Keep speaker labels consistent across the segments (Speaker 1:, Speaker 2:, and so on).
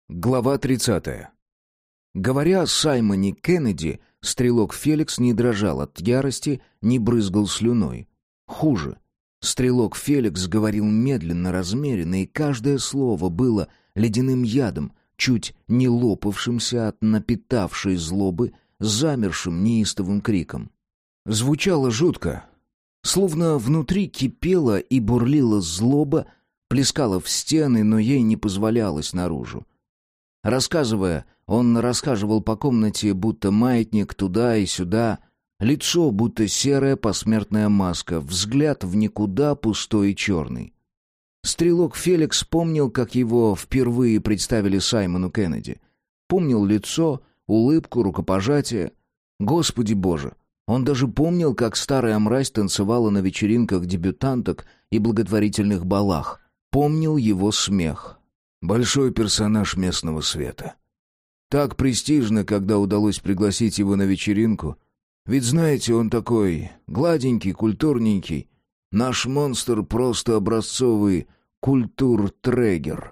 Speaker 1: Глава 30. Говоря о Саймоне Кеннеди, стрелок Феликс не дрожал от ярости, не брызгал слюной. Хуже. Стрелок Феликс говорил медленно, размеренно, и каждое слово было ледяным ядом, чуть не лопавшимся от напитавшей злобы, замершим неистовым криком. Звучало жутко. Словно внутри кипела и бурлила злоба, плескала в стены, но ей не позволялось наружу. Рассказывая, он расхаживал по комнате, будто маятник, туда и сюда. Лицо, будто серая посмертная маска, взгляд в никуда, пустой и черный. Стрелок Феликс помнил, как его впервые представили Саймону Кеннеди. Помнил лицо, улыбку, рукопожатие. Господи Боже! Он даже помнил, как старая мразь танцевала на вечеринках дебютанток и благотворительных балах. Помнил его смех. Большой персонаж местного света. Так престижно, когда удалось пригласить его на вечеринку. Ведь, знаете, он такой гладенький, культурненький. Наш монстр просто образцовый культуртрегер.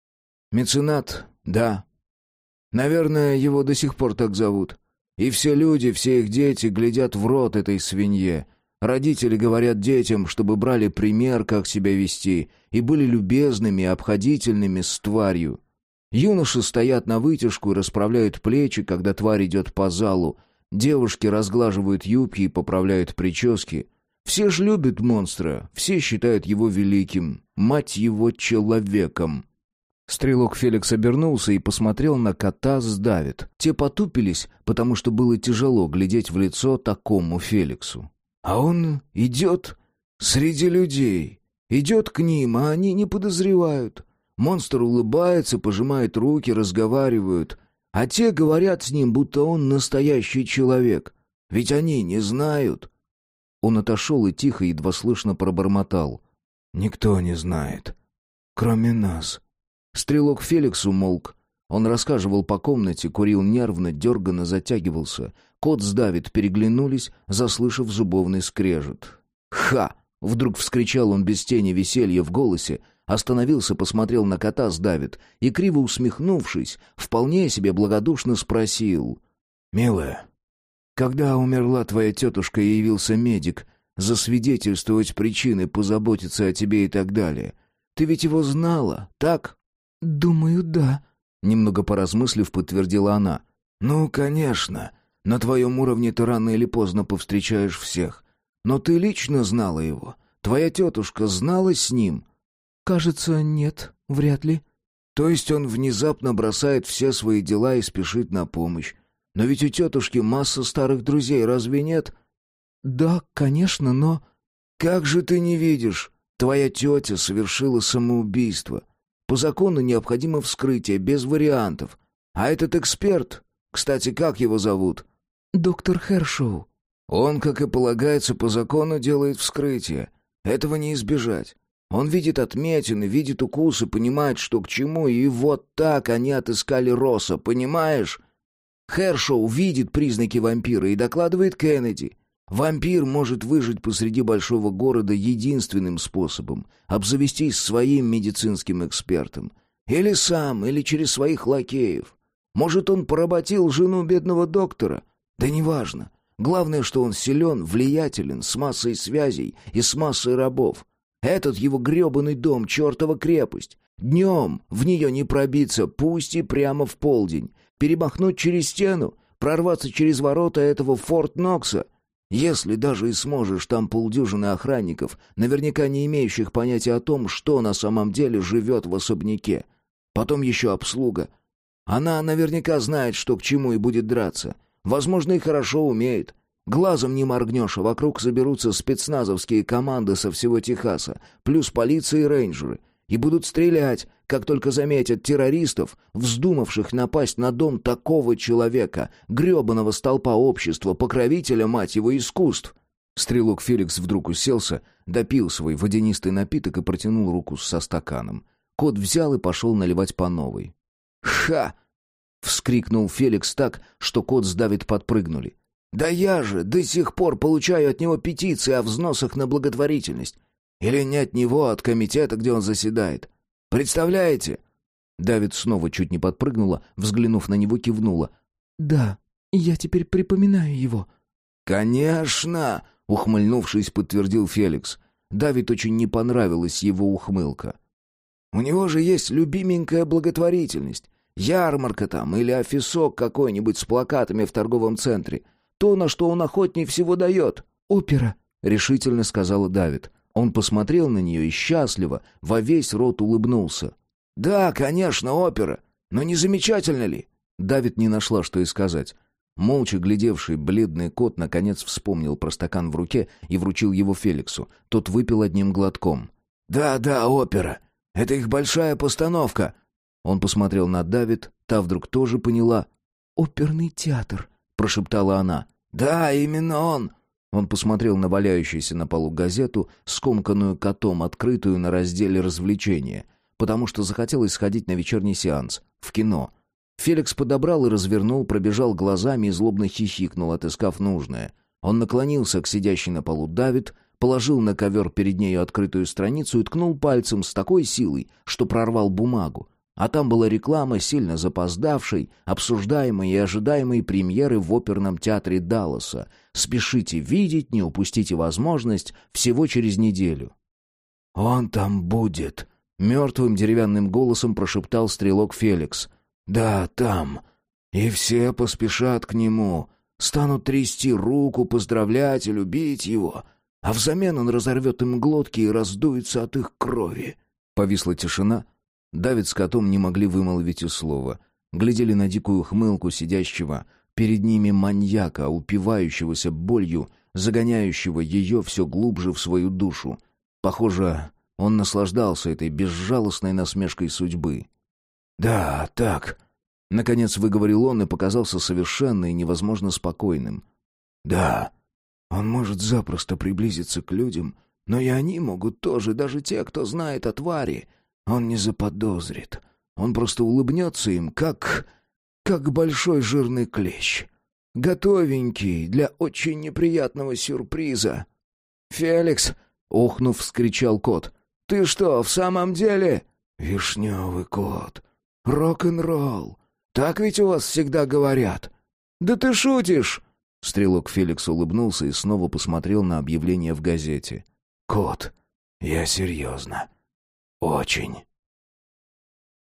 Speaker 1: Меценат, да. Наверное, его до сих пор так зовут. И все люди, все их дети глядят в рот этой свинье. Родители говорят детям, чтобы брали пример, как себя вести, и были любезными и обходительными с тварью. Юноши стоят на вытяжку и расправляют плечи, когда тварь идет по залу. Девушки разглаживают юбки и поправляют прически. Все ж любят монстра, все считают его великим, мать его, человеком. Стрелок Феликс обернулся и посмотрел на кота с Давид. Те потупились, потому что было тяжело глядеть в лицо такому Феликсу. А он идет среди людей, идет к ним, а они не подозревают. Монстр улыбается, пожимает руки, разговаривают. А те говорят с ним, будто он настоящий человек. Ведь они не знают. Он отошел и тихо, едва слышно пробормотал. «Никто не знает, кроме нас». Стрелок Феликс умолк. Он рассказывал по комнате, курил нервно, дерганно затягивался. Кот с Давид переглянулись, заслышав зубовный скрежет. «Ха!» — вдруг вскричал он без тени веселья в голосе, остановился, посмотрел на кота с Давид и, криво усмехнувшись, вполне себе благодушно спросил. «Милая, когда умерла твоя тетушка и явился медик, засвидетельствовать причины, позаботиться о тебе и так далее, ты ведь его знала, так?»
Speaker 2: «Думаю, да», — немного поразмыслив, подтвердила она.
Speaker 1: «Ну, конечно. На твоем уровне ты рано или поздно повстречаешь всех. Но ты лично знала его? Твоя тетушка знала с ним?»
Speaker 2: «Кажется, нет, вряд ли».
Speaker 1: «То есть он внезапно бросает все свои дела и спешит на помощь. Но ведь у тетушки масса старых друзей, разве нет?»
Speaker 2: «Да, конечно, но...»
Speaker 1: «Как же ты не видишь? Твоя тетя совершила самоубийство. По закону необходимо вскрытие, без вариантов. А этот эксперт... Кстати, как его зовут?»
Speaker 2: «Доктор Хершоу».
Speaker 1: «Он, как и полагается, по закону делает вскрытие. Этого не избежать. Он видит отметины, видит укусы, понимает, что к чему, и вот так они отыскали Росса, понимаешь? Хершоу видит признаки вампира и докладывает Кеннеди. Вампир может выжить посреди большого города единственным способом — обзавестись своим медицинским экспертом. Или сам, или через своих лакеев. Может, он поработил жену бедного доктора? Да неважно. Главное, что он силен, влиятелен, с массой связей и с массой рабов. Этот его гребаный дом — чертова крепость. Днем в нее не пробиться, пусть и прямо в полдень. Перемахнуть через стену, прорваться через ворота этого Форт Нокса. Если даже и сможешь, там полдюжины охранников, наверняка не имеющих понятия о том, что на самом деле живет в особняке. Потом еще обслуга. Она наверняка знает, что к чему, и будет драться. Возможно, и хорошо умеет. Глазом не моргнешь, а вокруг соберутся спецназовские команды со всего Техаса, плюс полиция и рейнджеры. И будут стрелять, как только заметят террористов, вздумавших напасть на дом такого человека, гребаного столпа общества, покровителя, мать его, искусств. Стрелок Феликс вдруг уселся, допил свой водянистый напиток и протянул руку со стаканом. Кот взял и пошел наливать по новой. «Ха!» — вскрикнул Феликс так, что кот с Давид подпрыгнули. «Да я же до сих пор получаю от него петиции о взносах на благотворительность. Или не от него, а от комитета, где он заседает. Представляете?» Давид снова чуть не подпрыгнула, взглянув на него, кивнула.
Speaker 2: «Да, я теперь припоминаю его».
Speaker 1: «Конечно!» — ухмыльнувшись, подтвердил Феликс. Давид очень не понравилась его ухмылка. «У него же есть любименькая благотворительность. Ярмарка там или офисок какой-нибудь с плакатами в торговом центре. То, на что он охотнее всего дает».
Speaker 2: «Опера»,
Speaker 1: — решительно сказала Давид. Он посмотрел на нее и счастливо, во весь рот улыбнулся. «Да, конечно, опера. Но не замечательно ли?» Давид не нашла, что и сказать. Молча глядевший бледный кот наконец вспомнил про стакан в руке и вручил его Феликсу. Тот выпил одним глотком. «Да, опера. Это их большая постановка». Он посмотрел на Давид, та вдруг тоже поняла.
Speaker 2: «Оперный театр»,
Speaker 1: — прошептала она. «Да, именно он». Он посмотрел на валяющуюся на полу газету, скомканную котом, открытую на разделе «Развлечения», потому что захотелось сходить на вечерний сеанс, в кино. Феликс подобрал и развернул, пробежал глазами и злобно хихикнул, отыскав нужное. Он наклонился к сидящей на полу Давид, положил на ковер перед нею открытую страницу и ткнул пальцем с такой силой, что прорвал бумагу. А там была реклама сильно запоздавшей, обсуждаемой и ожидаемой премьеры в оперном театре Далласа. Спешите видеть, не упустите возможность, всего через неделю. «Он там будет», — мертвым деревянным голосом прошептал стрелок Феликс. «Да, там. И все поспешат к нему, станут трясти руку, поздравлять и любить его, а взамен он разорвет им глотки и раздуется от их крови». Повисла тишина. Давид с котом не могли вымолвить и слова. Глядели на дикую хмылку сидящего перед ними маньяка, упивающегося болью, загоняющего ее все глубже в свою душу. Похоже, он наслаждался этой безжалостной насмешкой судьбы. «Да, так», — наконец выговорил он и показался совершенно и невозможно спокойным. «Да, он может запросто приблизиться к людям, но и они могут тоже, даже те, кто знает о твари. Он не заподозрит. Он просто улыбнется им, как большой жирный клещ. Готовенький для очень неприятного сюрприза». «Феликс!» — охнув, вскричал кот. «Ты что, в самом деле?» «Вишневый кот. Рок-н-ролл. Так ведь у вас всегда говорят». «Да ты шутишь!» Стрелок Феликс улыбнулся и снова посмотрел на объявление в газете. «Кот, я серьезно. Очень».